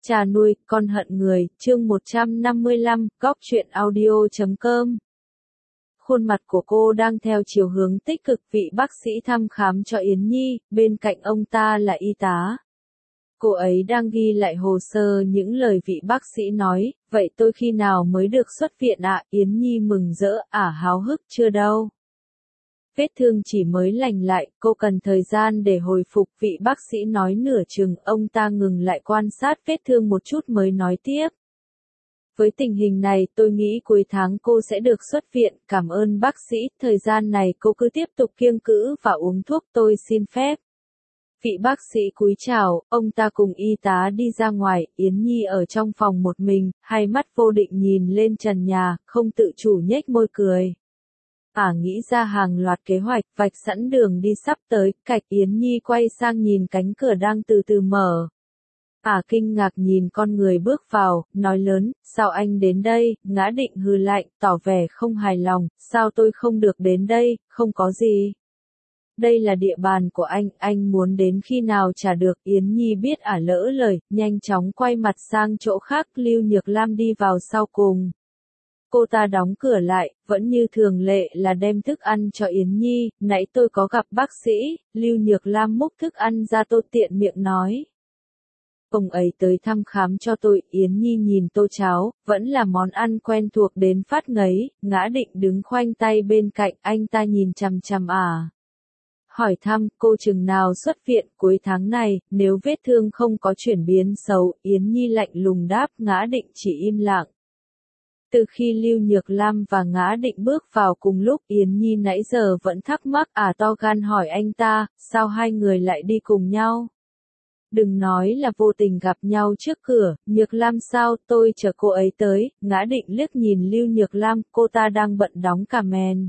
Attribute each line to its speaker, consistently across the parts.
Speaker 1: Cha nuôi, con hận người, chương 155, góc truyện audio.com. Khuôn mặt của cô đang theo chiều hướng tích cực, vị bác sĩ thăm khám cho Yến Nhi, bên cạnh ông ta là y tá. Cô ấy đang ghi lại hồ sơ những lời vị bác sĩ nói, vậy tôi khi nào mới được xuất viện ạ? Yến Nhi mừng rỡ, háo hức chưa đâu. Vết thương chỉ mới lành lại, cô cần thời gian để hồi phục, vị bác sĩ nói nửa chừng, ông ta ngừng lại quan sát vết thương một chút mới nói tiếp. Với tình hình này tôi nghĩ cuối tháng cô sẽ được xuất viện, cảm ơn bác sĩ, thời gian này cô cứ tiếp tục kiêng cữ và uống thuốc, tôi xin phép. Vị bác sĩ cúi chào, ông ta cùng y tá đi ra ngoài, Yến Nhi ở trong phòng một mình, hai mắt vô định nhìn lên trần nhà, không tự chủ nhếch môi cười. Nghĩ ra hàng loạt kế hoạch, vạch sẵn đường đi sắp tới, cạch Yến Nhi quay sang nhìn cánh cửa đang từ từ mở. Kinh ngạc nhìn con người bước vào, nói lớn, sao anh đến đây? Ngã Định hừ lạnh, tỏ vẻ không hài lòng, sao tôi không được đến đây? Không có gì. Đây là địa bàn của anh muốn đến khi nào trả được? Yến Nhi biết lỡ lời, nhanh chóng quay mặt sang chỗ khác, Lưu Nhược Lam đi vào sau cùng. Cô ta đóng cửa lại, vẫn như thường lệ là đem thức ăn cho Yến Nhi, nãy tôi có gặp bác sĩ, Lưu Nhược Lam múc thức ăn ra, tô tiện miệng nói. Ông ấy tới thăm khám cho tôi, Yến Nhi nhìn tô cháo, vẫn là món ăn quen thuộc đến phát ngấy, Ngã Định đứng khoanh tay bên cạnh, anh ta nhìn chằm chằm hỏi thăm, cô chừng nào xuất viện? Cuối tháng này, nếu vết thương không có chuyển biến xấu, Yến Nhi lạnh lùng đáp, Ngã Định chỉ im lặng. Từ khi Lưu Nhược Lam và Ngã Định bước vào cùng lúc, Yến Nhi nãy giờ vẫn thắc mắc, to gan hỏi anh ta, sao hai người lại đi cùng nhau? Đừng nói là vô tình gặp nhau trước cửa, Nhược Lam sao, tôi chờ cô ấy tới, Ngã Định liếc nhìn Lưu Nhược Lam, cô ta đang bận đóng cà mền.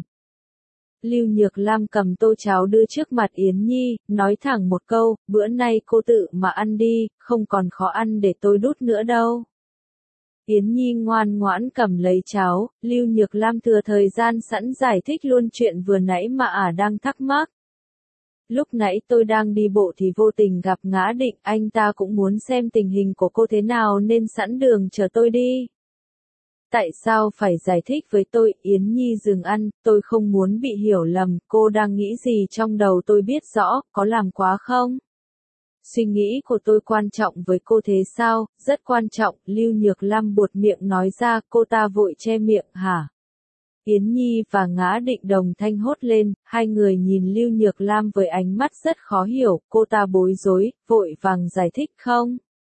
Speaker 1: Lưu Nhược Lam cầm tô cháo đưa trước mặt Yến Nhi, nói thẳng một câu, bữa nay cô tự mà ăn đi, không còn khó ăn để tôi đút nữa đâu. Yến Nhi ngoan ngoãn cầm lấy cháo, Lưu Nhược Lam thừa thời gian sẵn giải thích luôn chuyện vừa nãy mà đang thắc mắc. Lúc nãy tôi đang đi bộ thì vô tình gặp Ngã Định, anh ta cũng muốn xem tình hình của cô thế nào nên sẵn đường chờ tôi đi. Tại sao phải giải thích với tôi? Yến Nhi dừng ăn, tôi không muốn bị hiểu lầm, cô đang nghĩ gì trong đầu tôi biết rõ, có làm quá không? Suy nghĩ của tôi quan trọng với cô thế sao? Rất quan trọng, Lưu Nhược Lam buột miệng nói ra, cô ta vội che miệng, hả? Yến Nhi và Ngã Định đồng thanh hốt lên, hai người nhìn Lưu Nhược Lam với ánh mắt rất khó hiểu, cô ta bối rối, vội vàng giải thích không?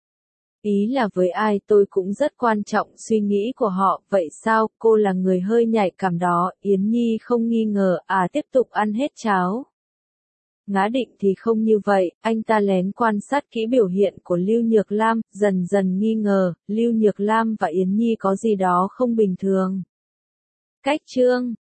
Speaker 1: Ý là với ai tôi cũng rất quan trọng suy nghĩ của họ, vậy sao, cô là người hơi nhạy cảm đó, Yến Nhi không nghi ngờ, tiếp tục ăn hết cháo. Ngã Định thì không như vậy, anh ta lén quan sát kỹ biểu hiện của Lưu Nhược Lam, dần dần nghi ngờ, Lưu Nhược Lam và Yến Nhi có gì đó không bình thường. Cách chương